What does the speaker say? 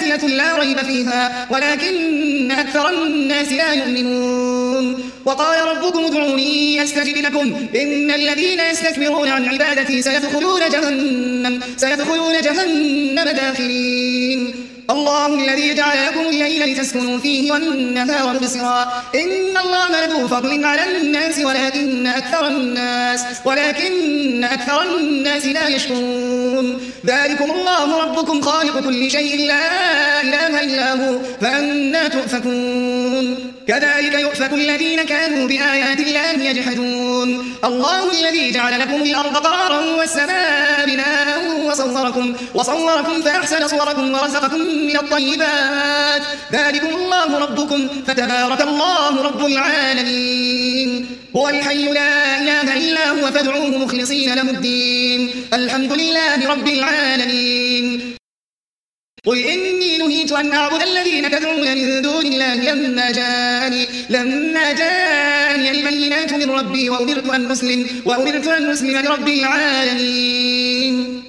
باقية لا ريب فيها ولكن أكثر الناس لا يؤمنون. وقال ربكم ادعوني أستجب لكم إن الذين يستكبرون عن عبادتي سيدخلون جهنم داخرين. الله الذي جعل لكم الليل لتسكنوا فيه والنهار مبصرا إن الله لذو فضل على الناس ولكن أكثر الناس لا يشكرون. ذلكم الله ربكم خالق كل شيء لا إله إلا هو فأنى تؤفكون. كذلك يؤفك الذين كانوا بآيات الله يجحدون. الله الذي جعل لكم الأرض قرارا والسماء بناء وصوركم فأحسن صوركم ورزقكم من الطيبات. ذلكم الله ربكم فتبارك الله رب العالمين. هو الحي لا إله إلا هو فادعوه مخلصين له الدين الحمد لله رب العالمين. قل إني نهيت أن أعبد الذين تدعون من دون الله لما جاءني البينات من ربي وأمرت أن أسلم لرب العالمين.